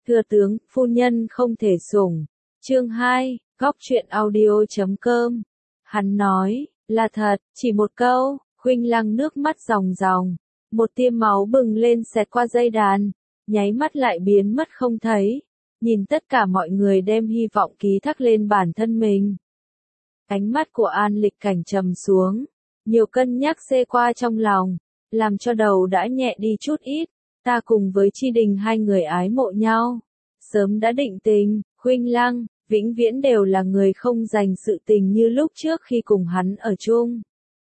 Thừa tướng, phu nhân không thể sủng. Chương 2, góc truyện audio.com. Hắn nói, là thật, chỉ một câu, Khuynh Lăng nước mắt ròng ròng. Một tia máu bừng lên xẹt qua dây đàn, nháy mắt lại biến mất không thấy. Nhìn tất cả mọi người đem hy vọng ký thác lên bản thân mình. Ánh mắt của An Lịch Cảnh trầm xuống, nhiều cân nhắc xê qua trong lòng, làm cho đầu đã nhẹ đi chút ít. Ta cùng với Chi Đình hai người ái mộ nhau, sớm đã định tình, Khuynh Lăng, vĩnh viễn đều là người không dành sự tình như lúc trước khi cùng hắn ở chung.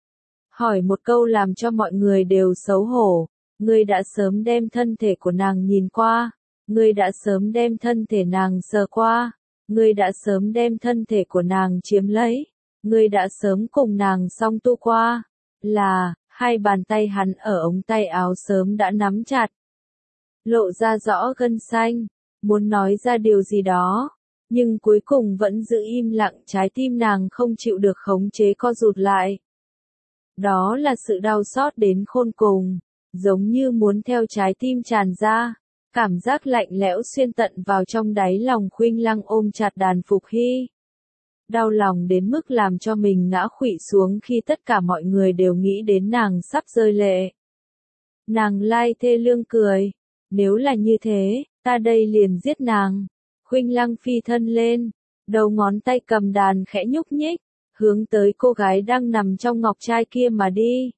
Hỏi một câu làm cho mọi người đều xấu hổ, ngươi đã sớm đem thân thể của nàng nhìn qua, ngươi đã sớm đem thân thể nàng sờ qua, ngươi đã sớm đem thân thể của nàng chiếm lấy, ngươi đã sớm cùng nàng song tu qua, là, hai bàn tay hắn ở ống tay áo sớm đã nắm chặt. Lộ ra rõ gân xanh, muốn nói ra điều gì đó, nhưng cuối cùng vẫn giữ im lặng, trái tim nàng không chịu được khống chế co rụt lại. Đó là sự đau xót đến khôn cùng, giống như muốn theo trái tim tràn ra, cảm giác lạnh lẽo xuyên tận vào trong đáy lòng. Khuynh Lăng ôm chặt Đàn Phục Hy. Đau lòng đến mức làm cho mình ngã khuỵu xuống khi tất cả mọi người đều nghĩ đến nàng sắp rơi lệ. Nàng lai thê lương cười, nếu là như thế, ta đây liền giết nàng. Khuynh Lăng phi thân lên, đầu ngón tay cầm đàn khẽ nhúc nhích, hướng tới cô gái đang nằm trong ngọc trai kia mà đi.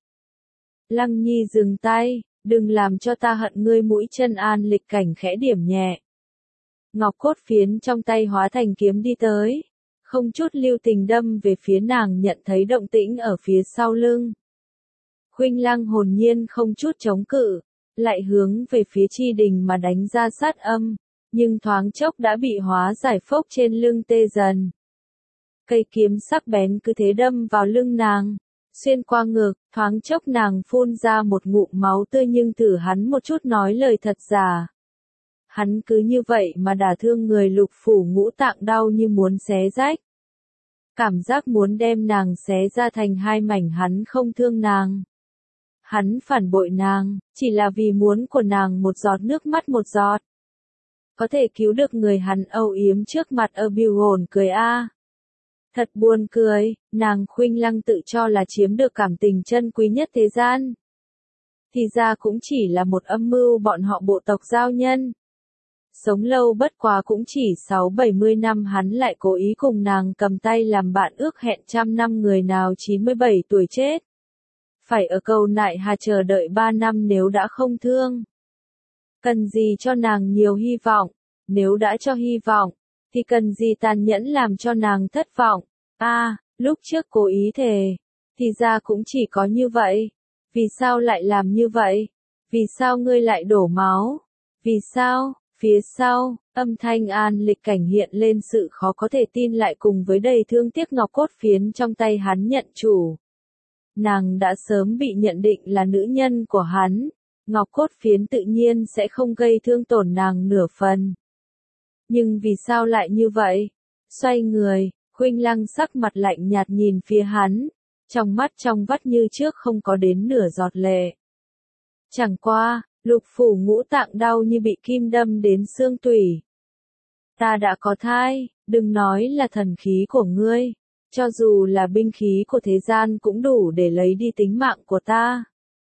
Lăng Nhi dừng tay, đừng làm cho ta hận ngươi. Mũi chân An Lịch Cảnh khẽ điểm nhẹ. Ngọc cốt phiến trong tay hóa thành kiếm đi tới, không chút lưu tình đâm về phía nàng. Nhận thấy động tĩnh ở phía sau lưng, Khuynh Lăng hồn nhiên không chút chống cự, lại hướng về phía Chi Đình mà đánh ra sát âm, nhưng thoáng chốc đã bị hóa giải. Phốc trên lưng tê dần. Cây kiếm sắc bén cứ thế đâm vào lưng nàng, xuyên qua ngực, thoáng chốc nàng phun ra một ngụm máu tươi. Nhưng thử hắn một chút nói lời thật giả. Hắn cứ như vậy mà đả thương người. Lục phủ ngũ tạng đau như muốn xé rách. Cảm giác muốn đem nàng xé ra thành hai mảnh. Hắn không thương nàng. Hắn phản bội nàng, chỉ là vì muốn của nàng một giọt nước mắt, một giọt. Có thể cứu được người. Hắn âu yếm trước mặt ở biểu hồn cười a. Thật buồn cười, nàng Khuynh Lăng tự cho là chiếm được cảm tình chân quý nhất thế gian. Thì ra cũng chỉ là một âm mưu bọn họ bộ tộc giao nhân. Sống lâu bất quá cũng chỉ 60-70 năm. Hắn lại cố ý cùng nàng cầm tay làm bạn, ước hẹn 100 năm. Người nào 97 tuổi chết, phải ở cầu nại hà chờ đợi 3 năm. Nếu đã không thương, cần gì cho nàng nhiều hy vọng. Nếu đã cho hy vọng, thì cần gì tàn nhẫn làm cho nàng thất vọng. Lúc trước cố ý thề, thì ra cũng chỉ có như vậy. Vì sao lại làm như vậy? Vì sao ngươi lại đổ máu? Vì sao? Phía sau, âm thanh An Lịch Cảnh hiện lên sự khó có thể tin, lại cùng với đầy thương tiếc. Ngọc cốt phiến trong tay hắn nhận chủ. Nàng đã sớm bị nhận định là nữ nhân của hắn. Ngọc cốt phiến tự nhiên sẽ không gây thương tổn nàng nửa phần. Nhưng vì sao lại như vậy? Xoay người, Khuynh Lăng sắc mặt lạnh nhạt nhìn phía hắn, trong mắt trong vắt như trước không có đến nửa giọt lệ. Chẳng qua, lục phủ ngũ tạng đau như bị kim đâm đến xương tủy. Ta đã có thai, đừng nói là thần khí của ngươi, cho dù là binh khí của thế gian cũng đủ để lấy đi tính mạng của ta.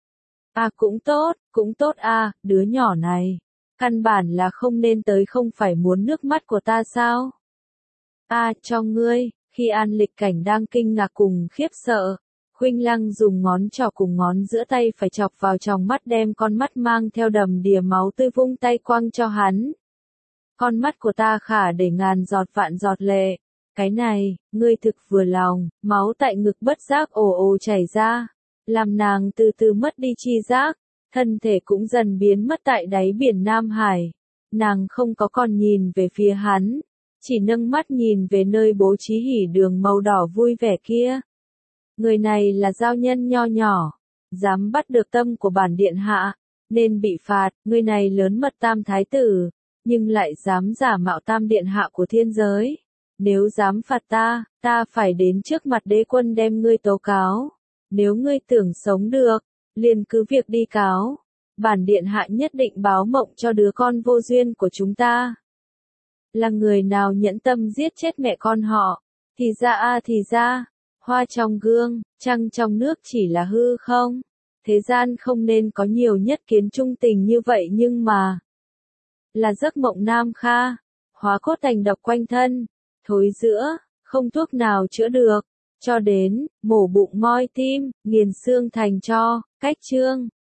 Cũng tốt đứa nhỏ này. Căn bản là không nên tới, không phải muốn nước mắt của ta sao? Cho ngươi. Khi An Lịch Cảnh đang kinh ngạc cùng khiếp sợ, Khuynh Lăng dùng ngón trỏ cùng ngón giữa tay phải chọc vào tròng mắt, đem con mắt mang theo đầm đìa máu tươi vung tay quăng cho hắn. Con mắt của ta khả để ngàn giọt vạn giọt lệ. Cái này, ngươi thực vừa lòng. Máu tại ngực bất giác ồ ồ chảy ra, làm nàng từ từ mất đi chi giác. Thân thể cũng dần biến mất tại đáy biển Nam Hải. Nàng không có còn nhìn về phía hắn, chỉ nâng mắt nhìn về nơi bố trí hỉ đường màu đỏ vui vẻ kia. Người này là giao nhân nho nhỏ, dám bắt được tâm của bản điện hạ, nên bị phạt. Người này lớn mật tam thái tử, nhưng lại dám giả mạo tam điện hạ của thiên giới. Nếu dám phạt ta phải đến trước mặt đế quân đem ngươi tố cáo. Nếu ngươi tưởng sống được, liền cứ việc đi cáo. Bản điện hạ nhất định báo mộng cho đứa con vô duyên của chúng ta. Là người nào nhẫn tâm giết chết mẹ con họ? Thì ra thì ra, hoa trong gương, trăng trong nước chỉ là hư không. Thế gian không nên có nhiều nhất kiến trung tình như vậy nhưng mà là giấc mộng Nam Kha, hóa cốt thành độc quanh thân, thối rữa, không thuốc nào chữa được, cho đến mổ bụng moi tim, nghiền xương thành tro, cách chương